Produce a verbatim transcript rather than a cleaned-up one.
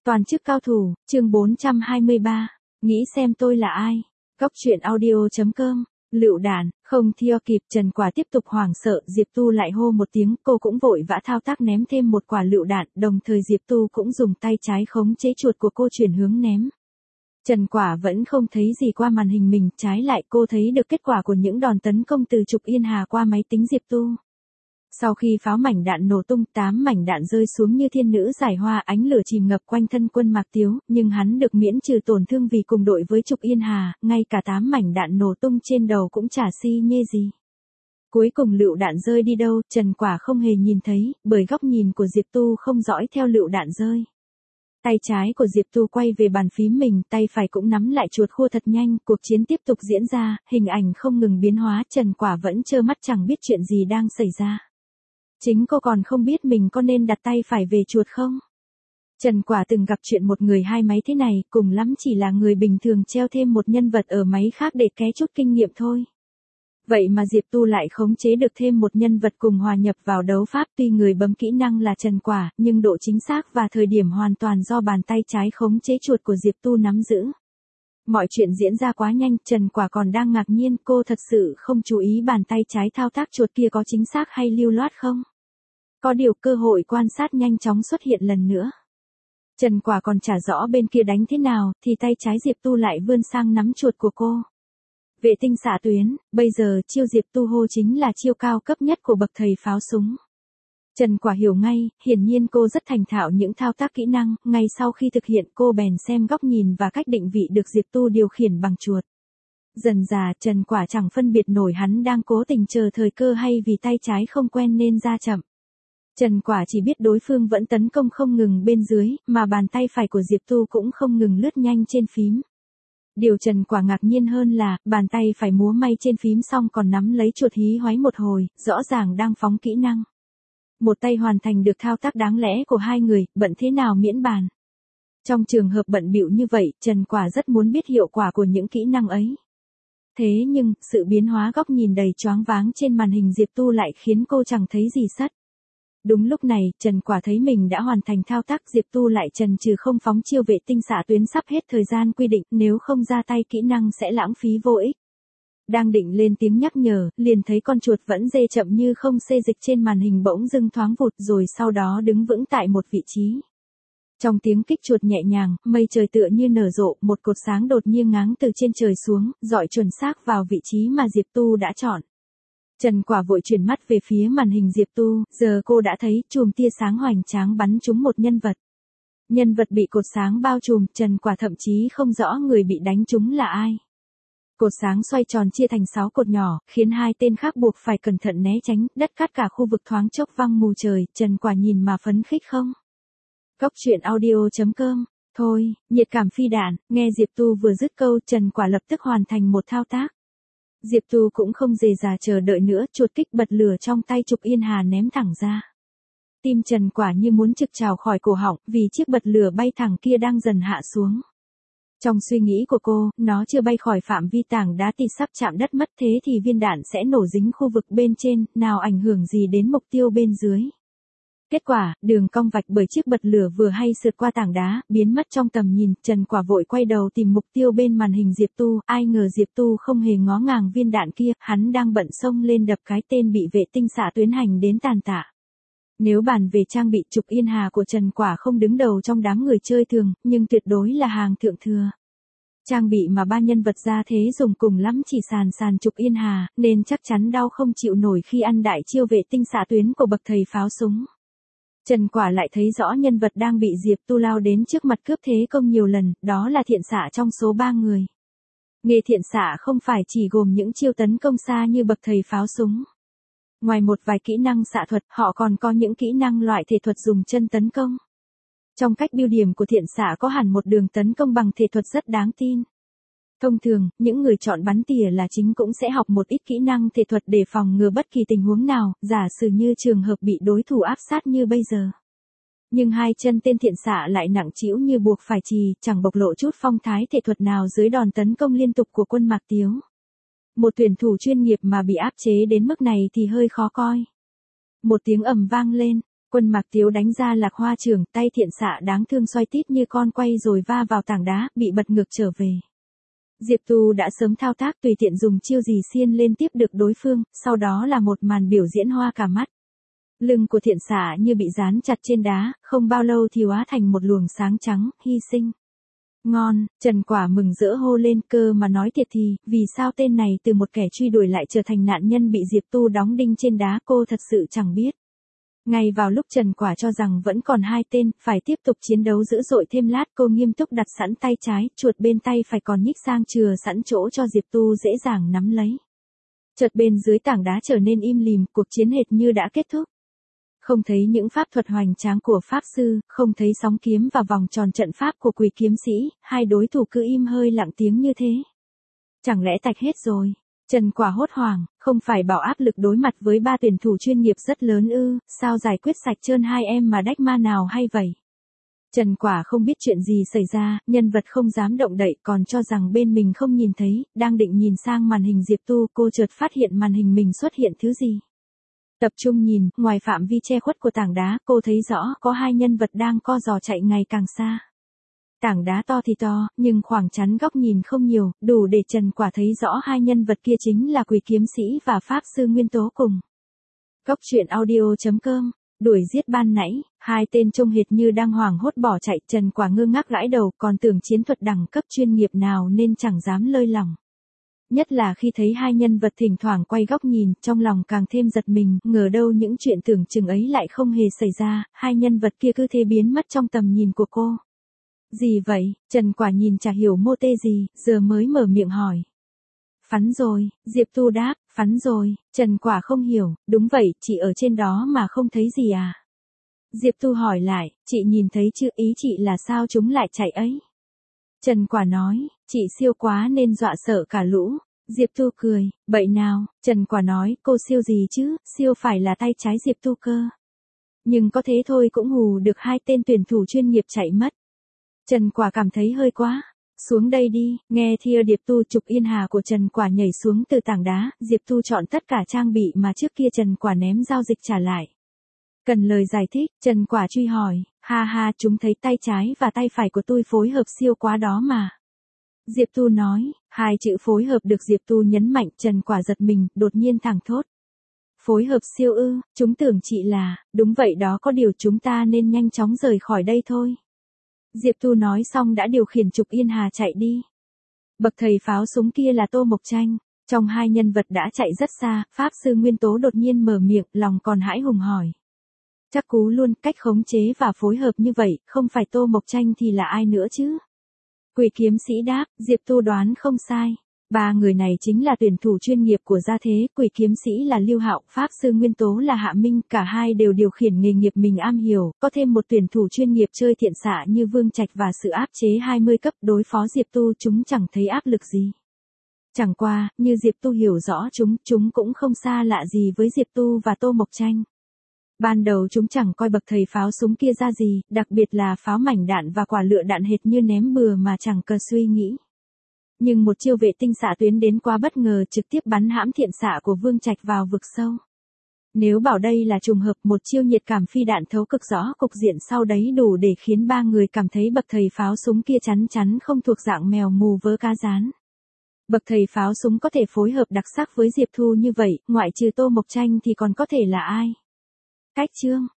Toàn chức cao thủ, chương bốn trăm hai mươi ba. Nghĩ xem tôi là ai? Góc truyện audio chấm com. Lựu đạn, không theo kịp Trần Quả tiếp tục hoảng sợ, Diệp Tu lại hô một tiếng, cô cũng vội vã thao tác ném thêm một quả lựu đạn, đồng thời Diệp Tu cũng dùng tay trái khống chế chuột của cô chuyển hướng ném. Trần Quả vẫn không thấy gì qua màn hình mình, trái lại cô thấy được kết quả của những đòn tấn công từ Trục Yên Hà qua máy tính Diệp Tu. Sau khi pháo mảnh đạn nổ tung, tám mảnh đạn rơi xuống như thiên nữ giải hoa, ánh lửa chìm ngập quanh thân Quân Mạc Tiếu, nhưng hắn được miễn trừ tổn thương vì cùng đội với Trục Yên Hà, ngay cả tám mảnh đạn nổ tung trên đầu cũng chả si nhê gì. Cuối cùng lựu đạn rơi đi đâu, Trần Quả không hề nhìn thấy, bởi góc nhìn của Diệp Tu không dõi theo lựu đạn rơi. Tay trái của Diệp Tu quay về bàn phím mình, tay phải cũng nắm lại chuột khua thật nhanh, cuộc chiến tiếp tục diễn ra, hình ảnh không ngừng biến hóa, Trần Quả vẫn trơ mắt chẳng biết chuyện gì đang xảy ra. Chính cô còn không biết mình có nên đặt tay phải về chuột không? Trần Quả từng gặp chuyện một người hai máy thế này, cùng lắm chỉ là người bình thường treo thêm một nhân vật ở máy khác để ké chút kinh nghiệm thôi. Vậy mà Diệp Tu lại khống chế được thêm một nhân vật cùng hòa nhập vào đấu pháp, tuy người bấm kỹ năng là Trần Quả, nhưng độ chính xác và thời điểm hoàn toàn do bàn tay trái khống chế chuột của Diệp Tu nắm giữ. Mọi chuyện diễn ra quá nhanh, Trần Quả còn đang ngạc nhiên, cô thật sự không chú ý bàn tay trái thao tác chuột kia có chính xác hay lưu loát không? Có điều cơ hội quan sát nhanh chóng xuất hiện lần nữa. Trần Quả còn chả rõ bên kia đánh thế nào, thì tay trái Diệp Tu lại vươn sang nắm chuột của cô. Vệ tinh xạ tuyến, bây giờ chiêu Diệp Tu hô chính là chiêu cao cấp nhất của bậc thầy pháo súng. Trần Quả hiểu ngay, hiển nhiên cô rất thành thạo những thao tác kỹ năng, ngay sau khi thực hiện cô bèn xem góc nhìn và cách định vị được Diệp Tu điều khiển bằng chuột. Dần dà Trần Quả chẳng phân biệt nổi hắn đang cố tình chờ thời cơ hay vì tay trái không quen nên ra chậm. Trần Quả chỉ biết đối phương vẫn tấn công không ngừng bên dưới, mà bàn tay phải của Diệp Tu cũng không ngừng lướt nhanh trên phím. Điều Trần Quả ngạc nhiên hơn là, bàn tay phải múa may trên phím xong còn nắm lấy chuột hí hoáy một hồi, rõ ràng đang phóng kỹ năng. Một tay hoàn thành được thao tác đáng lẽ của hai người, bận thế nào miễn bàn. Trong trường hợp bận bịu như vậy, Trần Quả rất muốn biết hiệu quả của những kỹ năng ấy. Thế nhưng, sự biến hóa góc nhìn đầy choáng váng trên màn hình Diệp Tu lại khiến cô chẳng thấy gì sất. Đúng lúc này, Trần Quả thấy mình đã hoàn thành thao tác, Diệp Tu lại chần chừ không phóng chiêu vệ tinh xạ tuyến sắp hết thời gian quy định, nếu không ra tay kỹ năng sẽ lãng phí vô ích. Đang định lên tiếng nhắc nhở, liền thấy con chuột vẫn dê chậm như không xê dịch trên màn hình bỗng dưng thoáng vụt rồi sau đó đứng vững tại một vị trí. Trong tiếng kích chuột nhẹ nhàng, mây trời tựa như nở rộ, một cột sáng đột nhiên ngáng từ trên trời xuống, dọi chuẩn xác vào vị trí mà Diệp Tu đã chọn. Trần Quả vội chuyển mắt về phía màn hình Diệp Tu, giờ cô đã thấy chùm tia sáng hoành tráng bắn trúng một nhân vật. Nhân vật bị cột sáng bao trùm, Trần Quả thậm chí không rõ người bị đánh trúng là ai. Cột sáng xoay tròn chia thành sáu cột nhỏ, khiến hai tên khác buộc phải cẩn thận né tránh, đất cát cả khu vực thoáng chốc văng mù trời, Trần Quả nhìn mà phấn khích không? Góc truyện audio chấm com. Thôi, nhiệt cảm phi đạn, nghe Diệp Tu vừa dứt câu, Trần Quả lập tức hoàn thành một thao tác. Diệp Tu cũng không dề dà chờ đợi nữa, chuột kích bật lửa trong tay Trục Yên Hà ném thẳng ra. Tim Trần Quả như muốn trực trào khỏi cổ họng, vì chiếc bật lửa bay thẳng kia đang dần hạ xuống. Trong suy nghĩ của cô, nó chưa bay khỏi phạm vi tảng đá thì sắp chạm đất mất, thế thì viên đạn sẽ nổ dính khu vực bên trên, nào ảnh hưởng gì đến mục tiêu bên dưới. Kết quả, đường cong vạch bởi chiếc bật lửa vừa hay sượt qua tảng đá, biến mất trong tầm nhìn, Trần Quả vội quay đầu tìm mục tiêu bên màn hình Diệp Tu, ai ngờ Diệp Tu không hề ngó ngàng viên đạn kia, hắn đang bận xông lên đập cái tên bị vệ tinh xạ tuyến hành đến tàn tạ. Nếu bàn về trang bị, Trục Yên Hà của Trần Quả không đứng đầu trong đám người chơi thường, nhưng tuyệt đối là hàng thượng thừa. Trang bị mà ba nhân vật ra thế dùng cùng lắm chỉ sàn sàn Trục Yên Hà, nên chắc chắn đau không chịu nổi khi ăn đại chiêu vệ tinh xạ tuyến của bậc thầy pháo súng. Trần Quả lại thấy rõ nhân vật đang bị Diệp Tu lao đến trước mặt cướp thế công nhiều lần, đó là thiện xạ trong số ba người. Nghề thiện xạ không phải chỉ gồm những chiêu tấn công xa như bậc thầy pháo súng. Ngoài một vài kỹ năng xạ thuật, họ còn có những kỹ năng loại thể thuật dùng chân tấn công. Trong cách biêu điểm của thiện xạ có hẳn một đường tấn công bằng thể thuật rất đáng tin. Thông thường, những người chọn bắn tỉa là chính cũng sẽ học một ít kỹ năng thể thuật để phòng ngừa bất kỳ tình huống nào, giả sử như trường hợp bị đối thủ áp sát như bây giờ. Nhưng hai chân tên thiện xạ lại nặng trĩu như buộc phải chì, chẳng bộc lộ chút phong thái thể thuật nào dưới đòn tấn công liên tục của Quân Mạc Tiếu. Một tuyển thủ chuyên nghiệp mà bị áp chế đến mức này thì hơi khó coi. Một tiếng ầm vang lên, Quân Mạc Tiếu đánh ra Lạc Hoa trường, tay thiện xạ đáng thương xoay tít như con quay rồi va vào tảng đá, bị bật ngược trở về. Diệp Tu đã sớm thao tác tùy tiện dùng chiêu gì xiên lên tiếp được đối phương, sau đó là một màn biểu diễn hoa cả mắt. Lưng của thiện xạ như bị dán chặt trên đá, không bao lâu thì hóa thành một luồng sáng trắng, hy sinh. Ngon, Trần Quả mừng rỡ hô lên, cơ mà nói thiệt thì, vì sao tên này từ một kẻ truy đuổi lại trở thành nạn nhân bị Diệp Tu đóng đinh trên đá, cô thật sự chẳng biết. Ngay vào lúc Trần Quả cho rằng vẫn còn hai tên, phải tiếp tục chiến đấu dữ dội thêm lát, cô nghiêm túc đặt sẵn tay trái, chuột bên tay phải còn nhích sang chừa sẵn chỗ cho Diệp Tu dễ dàng nắm lấy. Chợt bên dưới tảng đá trở nên im lìm, cuộc chiến hệt như đã kết thúc. Không thấy những pháp thuật hoành tráng của Pháp Sư, không thấy sóng kiếm và vòng tròn trận pháp của Quỷ kiếm sĩ, hai đối thủ cứ im hơi lặng tiếng như thế. Chẳng lẽ tạch hết rồi? Trần Quả hốt hoảng, không phải bảo áp lực đối mặt với ba tuyển thủ chuyên nghiệp rất lớn ư, sao giải quyết sạch trơn hai em mà đách ma nào hay vậy? Trần Quả không biết chuyện gì xảy ra, nhân vật không dám động đậy còn cho rằng bên mình không nhìn thấy, đang định nhìn sang màn hình Diệp Tu, cô chợt phát hiện màn hình mình xuất hiện thứ gì. Tập trung nhìn, ngoài phạm vi che khuất của tảng đá, cô thấy rõ có hai nhân vật đang co giò chạy ngày càng xa. Tảng đá to thì to, nhưng khoảng chắn góc nhìn không nhiều, đủ để Trần Quả thấy rõ hai nhân vật kia chính là Quỷ kiếm sĩ và Pháp Sư Nguyên Tố cùng. Góc truyện audio chấm com, đuổi giết ban nãy, hai tên trông hệt như đang hoảng hốt bỏ chạy, Trần Quả ngơ ngác gãi đầu, còn tưởng chiến thuật đẳng cấp chuyên nghiệp nào nên chẳng dám lơi lòng. Nhất là khi thấy hai nhân vật thỉnh thoảng quay góc nhìn, trong lòng càng thêm giật mình, ngờ đâu những chuyện tưởng chừng ấy lại không hề xảy ra, hai nhân vật kia cứ thế biến mất trong tầm nhìn của cô. Gì vậy? Trần Quả nhìn chả hiểu mô tê gì, giờ mới mở miệng hỏi. Phắn rồi, Diệp Tu đáp, phắn rồi, Trần Quả không hiểu, đúng vậy, chị ở trên đó mà không thấy gì à? Diệp Tu hỏi lại, chị nhìn thấy chứ, ý chị là sao chúng lại chạy ấy? Trần Quả nói, chị siêu quá nên dọa sợ cả lũ. Diệp Tu cười, bậy nào, Trần Quả nói, cô siêu gì chứ, siêu phải là tay trái Diệp Tu cơ. Nhưng có thế thôi cũng hù được hai tên tuyển thủ chuyên nghiệp chạy mất. Trần Quả cảm thấy hơi quá. Xuống đây đi, nghe thia Diệp Tu. Trục Yên Hà của Trần Quả nhảy xuống từ tảng đá, Diệp Tu chọn tất cả trang bị mà trước kia Trần Quả ném giao dịch trả lại. Cần lời giải thích, Trần Quả truy hỏi, ha ha, chúng thấy tay trái và tay phải của tôi phối hợp siêu quá đó mà. Diệp Tu nói, hai chữ phối hợp được Diệp Tu nhấn mạnh, Trần Quả giật mình, đột nhiên thẳng thốt. Phối hợp siêu ư, chúng tưởng chị là, đúng vậy đó, có điều chúng ta nên nhanh chóng rời khỏi đây thôi. Diệp Tu nói xong đã điều khiển Trục Yên Hà chạy đi. Bậc thầy pháo súng kia là Tô Mộc Tranh. Trong hai nhân vật đã chạy rất xa, Pháp Sư Nguyên Tố đột nhiên mở miệng, lòng còn hãi hùng hỏi. Chắc cú luôn, cách khống chế và phối hợp như vậy, không phải Tô Mộc Tranh thì là ai nữa chứ? Quỷ kiếm sĩ đáp, Diệp Tu đoán không sai. Ba người này chính là tuyển thủ chuyên nghiệp của gia thế, Quỷ kiếm sĩ là Lưu Hạo, Pháp Sư Nguyên Tố là Hạ Minh, cả hai đều điều khiển nghề nghiệp mình am hiểu, có thêm một tuyển thủ chuyên nghiệp chơi thiện xạ như Vương Trạch và sự áp chế hai mươi cấp đối phó Diệp Tu, chúng chẳng thấy áp lực gì. Chẳng qua, như Diệp Tu hiểu rõ chúng, chúng cũng không xa lạ gì với Diệp Tu và Tô Mộc Tranh. Ban đầu chúng chẳng coi bậc thầy pháo súng kia ra gì, đặc biệt là pháo mảnh đạn và quả lựu đạn hệt như ném bừa mà chẳng cần suy nghĩ. Nhưng một chiêu vệ tinh xạ tuyến đến quá bất ngờ, trực tiếp bắn hãm thiện xạ của Vương Trạch vào vực sâu. Nếu bảo đây là trùng hợp, một chiêu nhiệt cảm phi đạn thấu cực rõ cục diện sau đấy đủ để khiến ba người cảm thấy bậc thầy pháo súng kia chắn chắn không thuộc dạng mèo mù vớ cá rán. Bậc thầy pháo súng có thể phối hợp đặc sắc với Diệp Tu như vậy, ngoại trừ Tô Mộc Tranh thì còn có thể là ai? Cách chương